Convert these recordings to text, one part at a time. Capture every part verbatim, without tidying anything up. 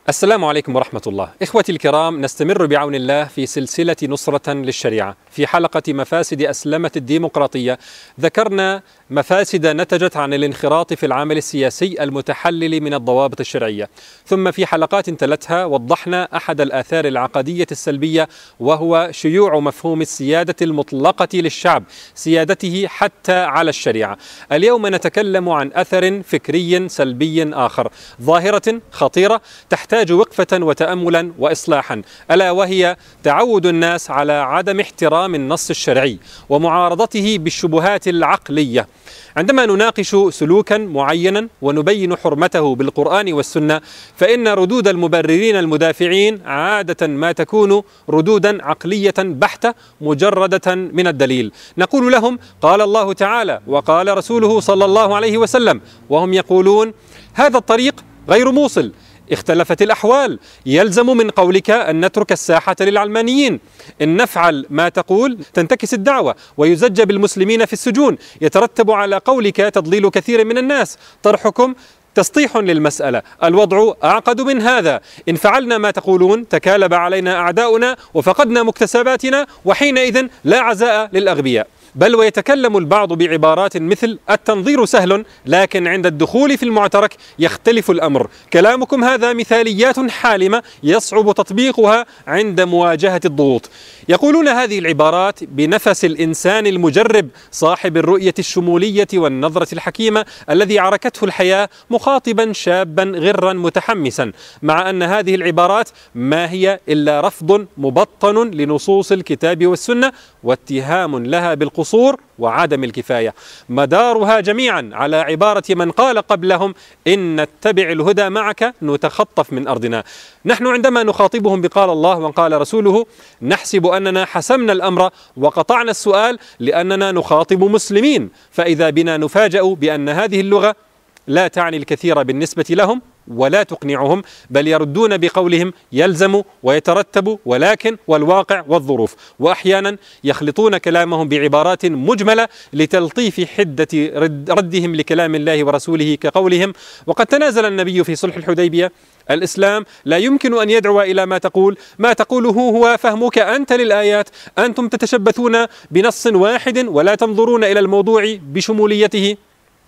السلام عليكم ورحمة الله. إخوتي الكرام، نستمر بعون الله في سلسلة نصرة للشريعة. في حلقة مفاسد أسلمة الديمقراطية ذكرنا مفاسد نتجت عن الانخراط في العمل السياسي المتحلل من الضوابط الشرعية، ثم في حلقات تلتها وضحنا أحد الآثار العقدية السلبية، وهو شيوع مفهوم السيادة المطلقة للشعب، سيادته حتى على الشريعة. اليوم نتكلم عن أثر فكري سلبي آخر، ظاهرة خطيرة تحتاج وقفة وتأملا وإصلاحا، ألا وهي تعود الناس على عدم احترام النص الشرعي ومعارضته بالشبهات العقلية. عندما نناقش سلوكا معينا ونبين حرمته بالقرآن والسنة، فإن ردود المبررين المدافعين عادة ما تكون ردودا عقلية بحتة مجردة من الدليل. نقول لهم قال الله تعالى وقال رسوله صلى الله عليه وسلم، وهم يقولون هذا الطريق غير موصل، اختلفت الأحوال، يلزم من قولك أن نترك الساحة للعلمانيين، إن نفعل ما تقول تنتكس الدعوة ويزج بالمسلمين في السجون، يترتب على قولك تضليل كثير من الناس، طرحكم تسطيح للمسألة، الوضع أعقد من هذا، إن فعلنا ما تقولون تكالب علينا أعداؤنا وفقدنا مكتسباتنا، وحينئذ لا عزاء للأغبياء. بل ويتكلم البعض بعبارات مثل التنظير سهل، لكن عند الدخول في المعترك يختلف الأمر. كلامكم هذا مثاليات حالمة يصعب تطبيقها عند مواجهة الضغوط. يقولون هذه العبارات بنفس الإنسان المجرب صاحب الرؤية الشمولية والنظرة الحكيمة الذي عركته الحياة، مخاطبا شابا غرا متحمسا، مع أن هذه العبارات ما هي إلا رفض مبطن لنصوص الكتاب والسنة واتهام لها بالقصور وعدم الكفاية، مدارها جميعا على عبارة من قال قبلهم إن نتبع الهدى معك نتخطف من أرضنا. نحن عندما نخاطبهم بقال الله وقال رسوله نحسب أننا حسمنا الأمر وقطعنا السؤال لأننا نخاطب مسلمين، فإذا بنا نفاجأ بأن هذه اللغة لا تعني الكثير بالنسبة لهم ولا تقنعهم، بل يردون بقولهم يلزم ويترتب ولكن والواقع والظروف، وأحيانا يخلطون كلامهم بعبارات مجملة لتلطيف حدة ردهم لكلام الله ورسوله، كقولهم وقد تنازل النبي في صلح الحديبية، الإسلام لا يمكن أن يدعو إلى ما تقول، ما تقوله هو فهمك أنت للآيات، أنتم تتشبثون بنص واحد ولا تنظرون إلى الموضوع بشموليته.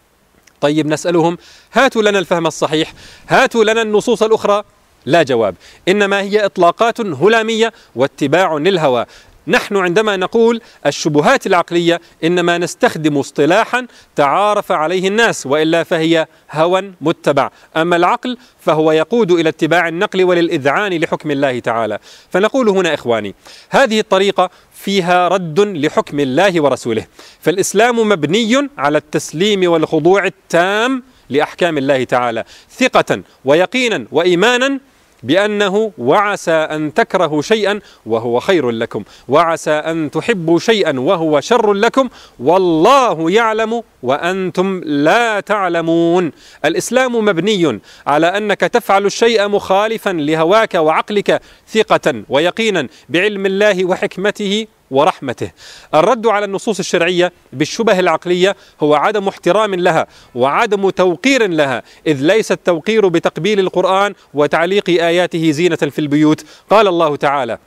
طيب نسألهم هاتوا لنا الفهم الصحيح، هاتوا لنا النصوص الأخرى، لا جواب، إنما هي إطلاقات هلامية واتباع للهوى. نحن عندما نقول الشبهات العقلية إنما نستخدم اصطلاحا تعارف عليه الناس، وإلا فهي هوى متبع، أما العقل فهو يقود إلى اتباع النقل وللإذعان لحكم الله تعالى. فنقول هنا إخواني هذه الطريقة فيها رد لحكم الله ورسوله، فالإسلام مبني على التسليم والخضوع التام لأحكام الله تعالى، ثقة ويقينا وإيمانا بأنه وعسى أن تكرهوا شيئا وهو خير لكم، وعسى أن تحبوا شيئا وهو شر لكم، والله يعلم وأنتم لا تعلمون. الإسلام مبني على أنك تفعل الشيء مخالفا لهواك وعقلك ثقة ويقينا بعلم الله وحكمته ورحمته. الرد على النصوص الشرعية بالشبه العقلية هو عدم احترام لها وعدم توقير لها، إذ ليس التوقير بتقبيل القرآن وتعليق آياته زينة في البيوت. قال الله تعالى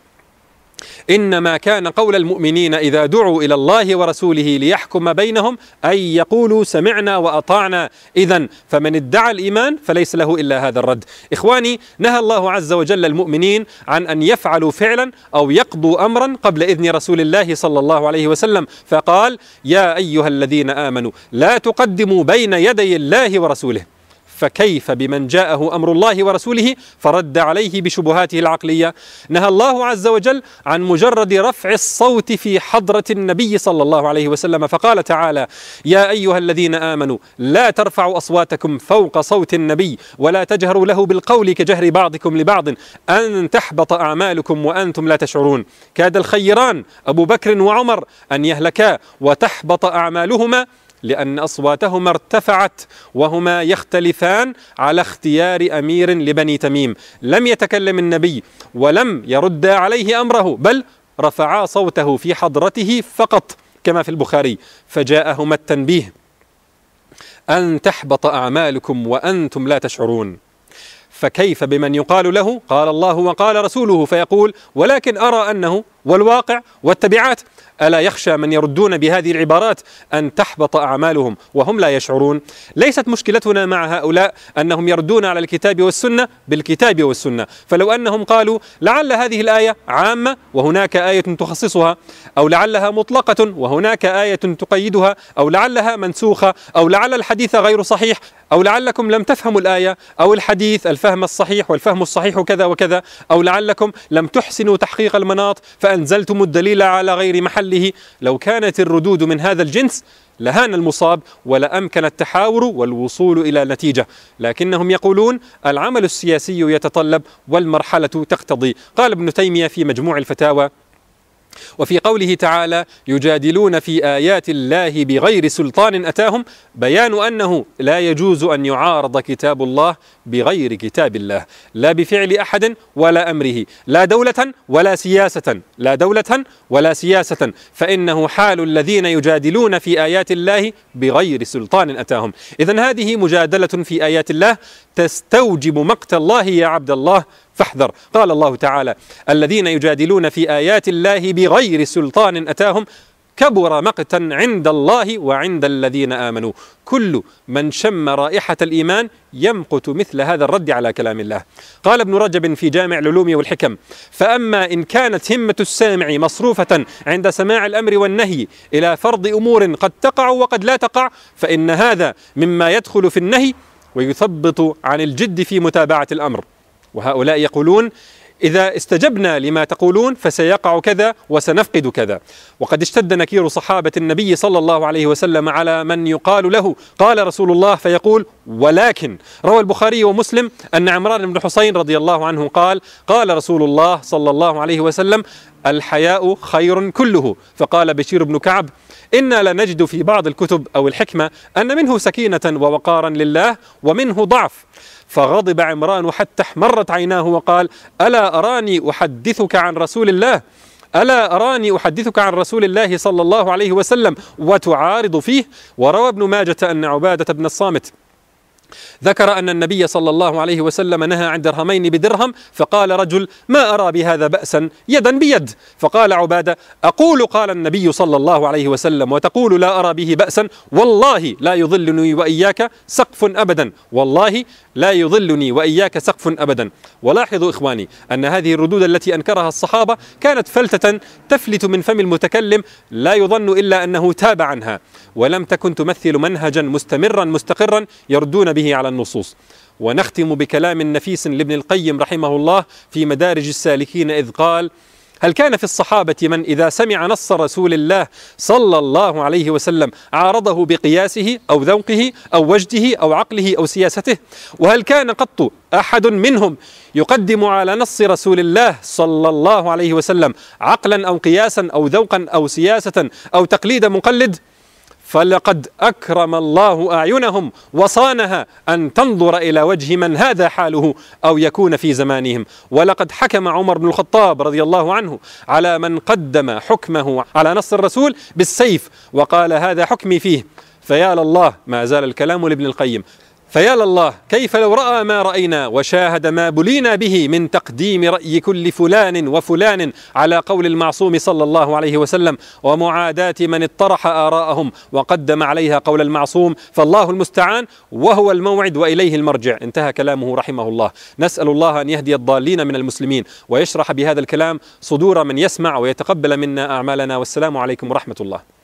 إنما كان قول المؤمنين إذا دعوا إلى الله ورسوله ليحكم بينهم أن يقولوا سمعنا وأطعنا، إذن فمن ادعى الإيمان فليس له إلا هذا الرد. إخواني، نهى الله عز وجل المؤمنين عن أن يفعلوا فعلا أو يقضوا أمرا قبل إذن رسول الله صلى الله عليه وسلم، فقال يا أيها الذين آمنوا لا تقدموا بين يدي الله ورسوله، فكيف بمن جاءه أمر الله ورسوله فرد عليه بشبهاته العقلية؟ نهى الله عز وجل عن مجرد رفع الصوت في حضرة النبي صلى الله عليه وسلم، فقال تعالى يا أيها الذين آمنوا لا ترفعوا أصواتكم فوق صوت النبي ولا تجهروا له بالقول كجهر بعضكم لبعض أن تحبط أعمالكم وأنتم لا تشعرون. كاد الخيران أبو بكر وعمر أن يهلكا وتحبط أعمالهما لأن أصواتهما ارتفعت وهما يختلفان على اختيار أمير لبني تميم. لم يتكلم النبي ولم يرد عليه أمره، بل رفعا صوته في حضرته فقط كما في البخاري، فجاءهما التنبيه أن تحبط أعمالكم وأنتم لا تشعرون. فكيف بمن يقال له قال الله وقال رسوله فيقول ولكن أرى أنه والواقع والتبعات؟ ألا يخشى من يردون بهذه العبارات أن تحبط أعمالهم وهم لا يشعرون؟ ليست مشكلتنا مع هؤلاء أنهم يردون على الكتاب والسنة بالكتاب والسنة، فلو أنهم قالوا لعل هذه الآية عامة وهناك آية تخصصها، أو لعلها مطلقة وهناك آية تقيدها، أو لعلها منسوخة، أو لعل الحديث غير صحيح، أو لعلكم لم تفهموا الآية أو الحديث الفهم الصحيح والفهم الصحيح كذا وكذا، أو لعلكم لم تحسنوا تحقيق المناط فأنزلتم الدليل على غير محله. لو كانت الردود من هذا الجنس لهان المصاب ولأمكن التحاور والوصول إلى نتيجة، لكنهم يقولون العمل السياسي يتطلب والمرحلة تقتضي. قال ابن تيمية في مجموع الفتاوى: وفي قوله تعالى يجادلون في آيات الله بغير سلطان أتاهم بيان أنه لا يجوز أن يعارض كتاب الله بغير كتاب الله، لا بفعل أحد ولا أمره، لا دولة ولا سياسة، لا دولة ولا سياسة، فإنه حال الذين يجادلون في آيات الله بغير سلطان أتاهم. إذن هذه مجادلة في آيات الله تستوجب مقت الله يا عبد الله فاحذر. قال الله تعالى الذين يجادلون في آيات الله بغير سلطان أتاهم كبر مقتا عند الله وعند الذين آمنوا. كل من شم رائحة الإيمان يمقت مثل هذا الرد على كلام الله. قال ابن رجب في جامع العلوم والحكم: فأما إن كانت همة السامع مصروفة عند سماع الأمر والنهي إلى فرض أمور قد تقع وقد لا تقع فإن هذا مما يدخل في النهي ويثبط عن الجد في متابعة الأمر. وهؤلاء يقولون إذا استجبنا لما تقولون فسيقع كذا وسنفقد كذا. وقد اشتد نكير صحابة النبي صلى الله عليه وسلم على من يقال له قال رسول الله فيقول ولكن. روى البخاري ومسلم أن عمران بن حسين رضي الله عنه قال قال رسول الله صلى الله عليه وسلم الحياء خير كله. فقال بشير بن كعب إنا لنجد في بعض الكتب أو الحكمة أن منه سكينة ووقارا لله ومنه ضعف. فغضب عمران حتى احمرت عيناه وقال ألا أراني أحدثك عن رسول الله ألا أراني أحدثك عن رسول الله صلى الله عليه وسلم وتعارض فيه. وروى ابن ماجة أن عبادة بن الصامت ذكر أن النبي صلى الله عليه وسلم نهى عن درهمين بدرهم، فقال رجل ما أرى بهذا بأسا يدا بيد. فقال عبادة أقول قال النبي صلى الله عليه وسلم وتقول لا أرى به بأسا، والله لا يضلني وإياك سقف أبدا، والله لا يضلني وإياك سقف أبدا. ولاحظوا إخواني أن هذه الردود التي أنكرها الصحابة كانت فلتة تفلت من فم المتكلم لا يظن إلا أنه تاب عنها، ولم تكن تمثل منهجا مستمرا مستقرا يردون به على النصوص. ونختم بكلام نفيس لابن القيم رحمه الله في مدارج السالكين إذ قال هل كان في الصحابة من إذا سمع نص رسول الله صلى الله عليه وسلم عارضه بقياسه أو ذوقه أو وجده أو عقله أو سياسته؟ وهل كان قط أحد منهم يقدم على نص رسول الله صلى الله عليه وسلم عقلا أو قياسا أو ذوقا أو سياسة أو تقليد مقلد؟ فلقد أكرم الله أعينهم وصانها أن تنظر إلى وجه من هذا حاله أو يكون في زمانهم. ولقد حكم عمر بن الخطاب رضي الله عنه على من قدم حكمه على نص الرسول بالسيف وقال هذا حكمي فيه. فيا لله، ما زال الكلام لابن القيم، فيا لله كيف لو رأى ما رأينا وشاهد ما بلينا به من تقديم رأي كل فلان وفلان على قول المعصوم صلى الله عليه وسلم ومعاداة من اطرح آراءهم وقدم عليها قول المعصوم، فالله المستعان وهو الموعد وإليه المرجع. انتهى كلامه رحمه الله. نسأل الله أن يهدي الضالين من المسلمين ويشرح بهذا الكلام صدور من يسمع ويتقبل منا أعمالنا، والسلام عليكم ورحمة الله.